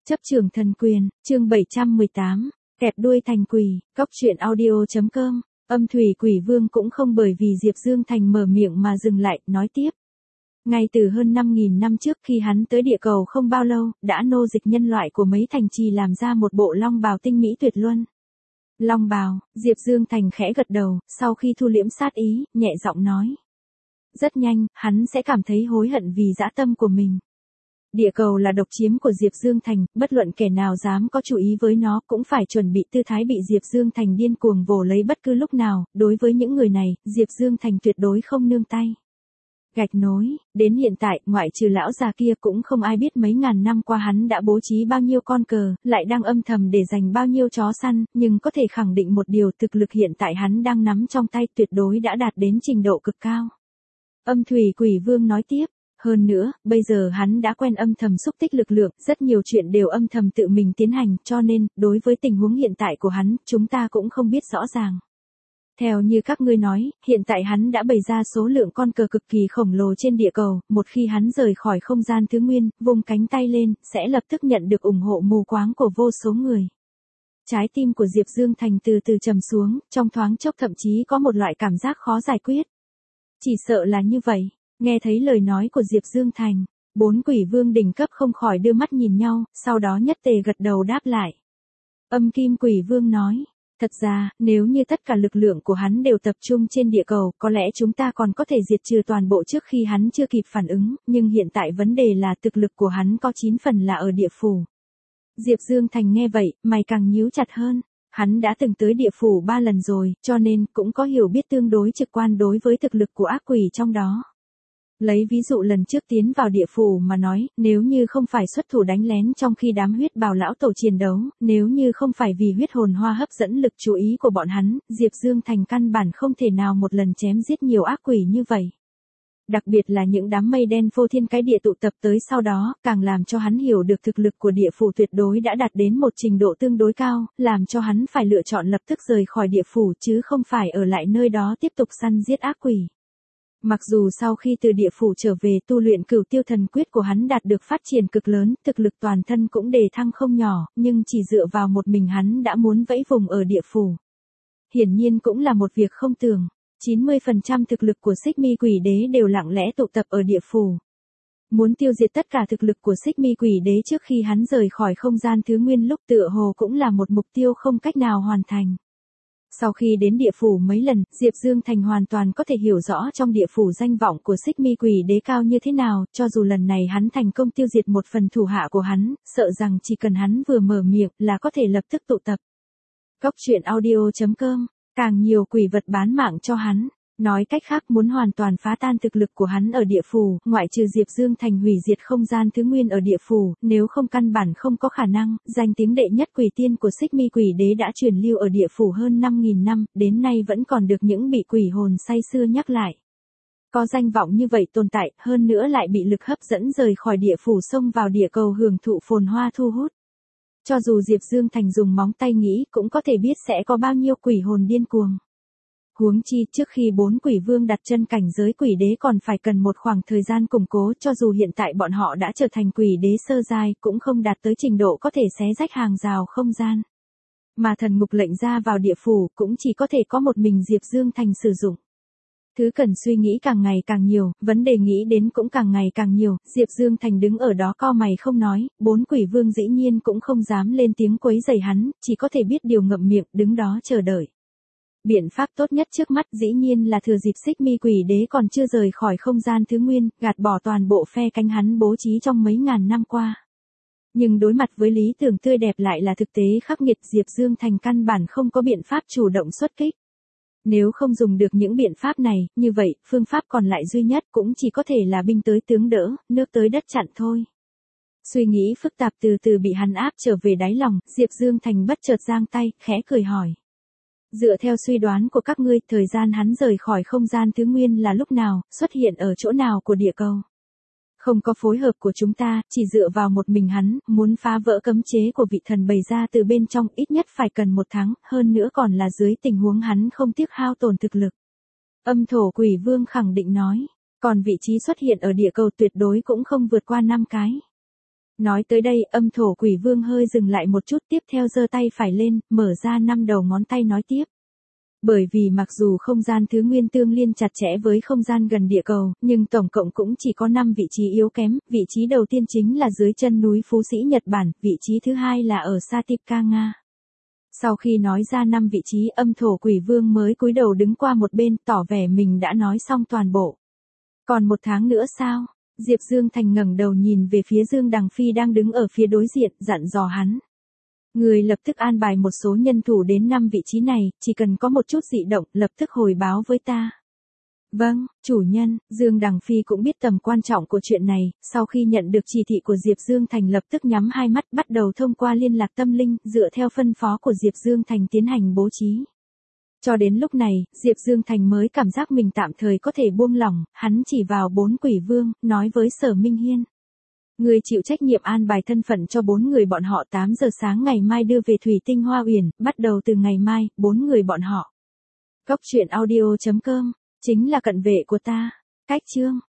Chấp trường thần quyền, chương 718, kẹp đuôi thành quỷ, cóc truyện audio.com, âm thủy quỷ vương cũng không bởi vì Diệp Dương Thành mở miệng mà dừng lại, nói tiếp. Ngay từ hơn 5.000 năm trước khi hắn tới địa cầu không bao lâu, đã nô dịch nhân loại của mấy thành trì làm ra một bộ long bào tinh mỹ tuyệt luân. Long bào, Diệp Dương Thành khẽ gật đầu, sau khi thu liễm sát ý, nhẹ giọng nói. Rất nhanh, hắn sẽ cảm thấy hối hận vì dã tâm của mình. Địa cầu là độc chiếm của Diệp Dương Thành, bất luận kẻ nào dám có chú ý với nó cũng phải chuẩn bị tư thái bị Diệp Dương Thành điên cuồng vồ lấy bất cứ lúc nào, đối với những người này, Diệp Dương Thành tuyệt đối không nương tay. Gạch nối, đến hiện tại, ngoại trừ lão già kia cũng không ai biết mấy ngàn năm qua hắn đã bố trí bao nhiêu con cờ, lại đang âm thầm để dành bao nhiêu chó săn, nhưng có thể khẳng định một điều, thực lực hiện tại hắn đang nắm trong tay tuyệt đối đã đạt đến trình độ cực cao. Âm thủy quỷ vương nói tiếp. Hơn nữa, bây giờ hắn đã quen âm thầm xúc tích lực lượng, rất nhiều chuyện đều âm thầm tự mình tiến hành, cho nên, đối với tình huống hiện tại của hắn, chúng ta cũng không biết rõ ràng. Theo như các ngươi nói, hiện tại hắn đã bày ra số lượng con cờ cực kỳ khổng lồ trên địa cầu, một khi hắn rời khỏi không gian thứ nguyên, vùng cánh tay lên, sẽ lập tức nhận được ủng hộ mù quáng của vô số người. Trái tim của Diệp Dương Thành từ từ trầm xuống, trong thoáng chốc thậm chí có một loại cảm giác khó giải quyết. Chỉ sợ là như vậy. Nghe thấy lời nói của Diệp Dương Thành, 4 quỷ vương đỉnh cấp không khỏi đưa mắt nhìn nhau, sau đó nhất tề gật đầu đáp lại. Âm kim quỷ vương nói, thật ra, nếu như tất cả lực lượng của hắn đều tập trung trên địa cầu, có lẽ chúng ta còn có thể diệt trừ toàn bộ trước khi hắn chưa kịp phản ứng, nhưng hiện tại vấn đề là thực lực của hắn có 9 phần là ở địa phủ. Diệp Dương Thành nghe vậy, mày càng nhíu chặt hơn. Hắn đã từng tới địa phủ 3 lần rồi, cho nên cũng có hiểu biết tương đối trực quan đối với thực lực của ác quỷ trong đó. Lấy ví dụ lần trước tiến vào địa phủ mà nói, nếu như không phải xuất thủ đánh lén trong khi đám huyết bào lão tổ chiến đấu, nếu như không phải vì huyết hồn hoa hấp dẫn lực chú ý của bọn hắn, Diệp Dương Thành căn bản không thể nào một lần chém giết nhiều ác quỷ như vậy. Đặc biệt là những đám mây đen phô thiên cái địa tụ tập tới sau đó, càng làm cho hắn hiểu được thực lực của địa phủ tuyệt đối đã đạt đến một trình độ tương đối cao, làm cho hắn phải lựa chọn lập tức rời khỏi địa phủ chứ không phải ở lại nơi đó tiếp tục săn giết ác quỷ. Mặc dù sau khi từ địa phủ trở về tu luyện cửu tiêu thần quyết của hắn đạt được phát triển cực lớn, thực lực toàn thân cũng đề thăng không nhỏ, nhưng chỉ dựa vào một mình hắn đã muốn vẫy vùng ở địa phủ. Hiển nhiên cũng là một việc không tưởng, 90% thực lực của Xích Mi Quỷ Đế đều lặng lẽ tụ tập ở địa phủ. Muốn tiêu diệt tất cả thực lực của Xích Mi Quỷ Đế trước khi hắn rời khỏi không gian thứ nguyên lúc tựa hồ cũng là một mục tiêu không cách nào hoàn thành. Sau khi đến địa phủ mấy lần, Diệp Dương Thành hoàn toàn có thể hiểu rõ trong địa phủ danh vọng của Xích Mi Quỷ Đế cao như thế nào, cho dù lần này hắn thành công tiêu diệt một phần thủ hạ của hắn, sợ rằng chỉ cần hắn vừa mở miệng là có thể lập tức tụ tập. Cóc truyện audio.com, càng nhiều quỷ vật bán mạng cho hắn. Nói cách khác muốn hoàn toàn phá tan thực lực của hắn ở địa phủ, ngoại trừ Diệp Dương Thành hủy diệt không gian thứ nguyên ở địa phủ, nếu không căn bản không có khả năng, danh tiếng đệ nhất quỷ tiên của Xích Mi Quỷ Đế đã truyền lưu ở địa phủ hơn 5.000 năm, đến nay vẫn còn được những bị quỷ hồn say xưa nhắc lại. Có danh vọng như vậy tồn tại, hơn nữa lại bị lực hấp dẫn rời khỏi địa phủ xông vào địa cầu hưởng thụ phồn hoa thu hút. Cho dù Diệp Dương Thành dùng móng tay nghĩ cũng có thể biết sẽ có bao nhiêu quỷ hồn điên cuồng. Huống chi trước khi 4 quỷ vương đặt chân cảnh giới quỷ đế còn phải cần một khoảng thời gian củng cố, cho dù hiện tại bọn họ đã trở thành quỷ đế sơ giai cũng không đạt tới trình độ có thể xé rách hàng rào không gian. Mà thần ngục lệnh ra vào địa phủ cũng chỉ có thể có một mình Diệp Dương Thành sử dụng. Thứ cần suy nghĩ càng ngày càng nhiều, vấn đề nghĩ đến cũng càng ngày càng nhiều, Diệp Dương Thành đứng ở đó cau mày không nói, 4 quỷ vương dĩ nhiên cũng không dám lên tiếng quấy rầy hắn, chỉ có thể biết điều ngậm miệng đứng đó chờ đợi. Biện pháp tốt nhất trước mắt dĩ nhiên là thừa dịp Xích Mi Quỷ Đế còn chưa rời khỏi không gian thứ nguyên, gạt bỏ toàn bộ phe cánh hắn bố trí trong mấy ngàn năm qua. Nhưng đối mặt với lý tưởng tươi đẹp lại là thực tế khắc nghiệt, Diệp Dương Thành căn bản không có biện pháp chủ động xuất kích. Nếu không dùng được những biện pháp này, như vậy, phương pháp còn lại duy nhất cũng chỉ có thể là binh tới tướng đỡ, nước tới đất chặn thôi. Suy nghĩ phức tạp từ từ bị hắn áp trở về đáy lòng, Diệp Dương Thành bất chợt giang tay, khẽ cười hỏi. Dựa theo suy đoán của các ngươi, thời gian hắn rời khỏi không gian thứ nguyên là lúc nào, xuất hiện ở chỗ nào của địa cầu? Không có phối hợp của chúng ta, chỉ dựa vào một mình hắn, muốn phá vỡ cấm chế của vị thần bày ra từ bên trong ít nhất phải cần 1 tháng, hơn nữa còn là dưới tình huống hắn không tiếc hao tổn thực lực. Âm thổ quỷ vương khẳng định nói, còn vị trí xuất hiện ở địa cầu tuyệt đối cũng không vượt qua 5 cái. Nói tới đây, âm thổ quỷ vương hơi dừng lại một chút, tiếp theo giơ tay phải lên, mở ra 5 đầu ngón tay nói tiếp. Bởi vì mặc dù không gian thứ nguyên tương liên chặt chẽ với không gian gần địa cầu, nhưng tổng cộng cũng chỉ có 5 vị trí yếu kém, vị trí đầu tiên chính là dưới chân núi Phú Sĩ Nhật Bản, vị trí thứ hai là ở Satika Nga. Sau khi nói ra 5 vị trí, âm thổ quỷ vương mới cúi đầu đứng qua một bên, tỏ vẻ mình đã nói xong toàn bộ. Còn 1 tháng nữa sao? Diệp Dương Thành ngẩng đầu nhìn về phía Dương Đằng Phi đang đứng ở phía đối diện, dặn dò hắn. Người lập tức an bài một số nhân thủ đến 5 vị trí này, chỉ cần có một chút dị động, lập tức hồi báo với ta. Vâng, chủ nhân. Dương Đằng Phi cũng biết tầm quan trọng của chuyện này, sau khi nhận được chỉ thị của Diệp Dương Thành lập tức nhắm hai mắt, bắt đầu thông qua liên lạc tâm linh, dựa theo phân phó của Diệp Dương Thành tiến hành bố trí. Cho đến lúc này, Diệp Dương Thành mới cảm giác mình tạm thời có thể buông lỏng, hắn chỉ vào 4 quỷ vương, nói với Sở Minh Hiên. Người chịu trách nhiệm an bài thân phận cho 4 người bọn họ 8 giờ sáng ngày mai đưa về Thủy Tinh Hoa Uyển, bắt đầu từ ngày mai, 4 người bọn họ. Cốc truyện audio.com, chính là cận vệ của ta. Cách chương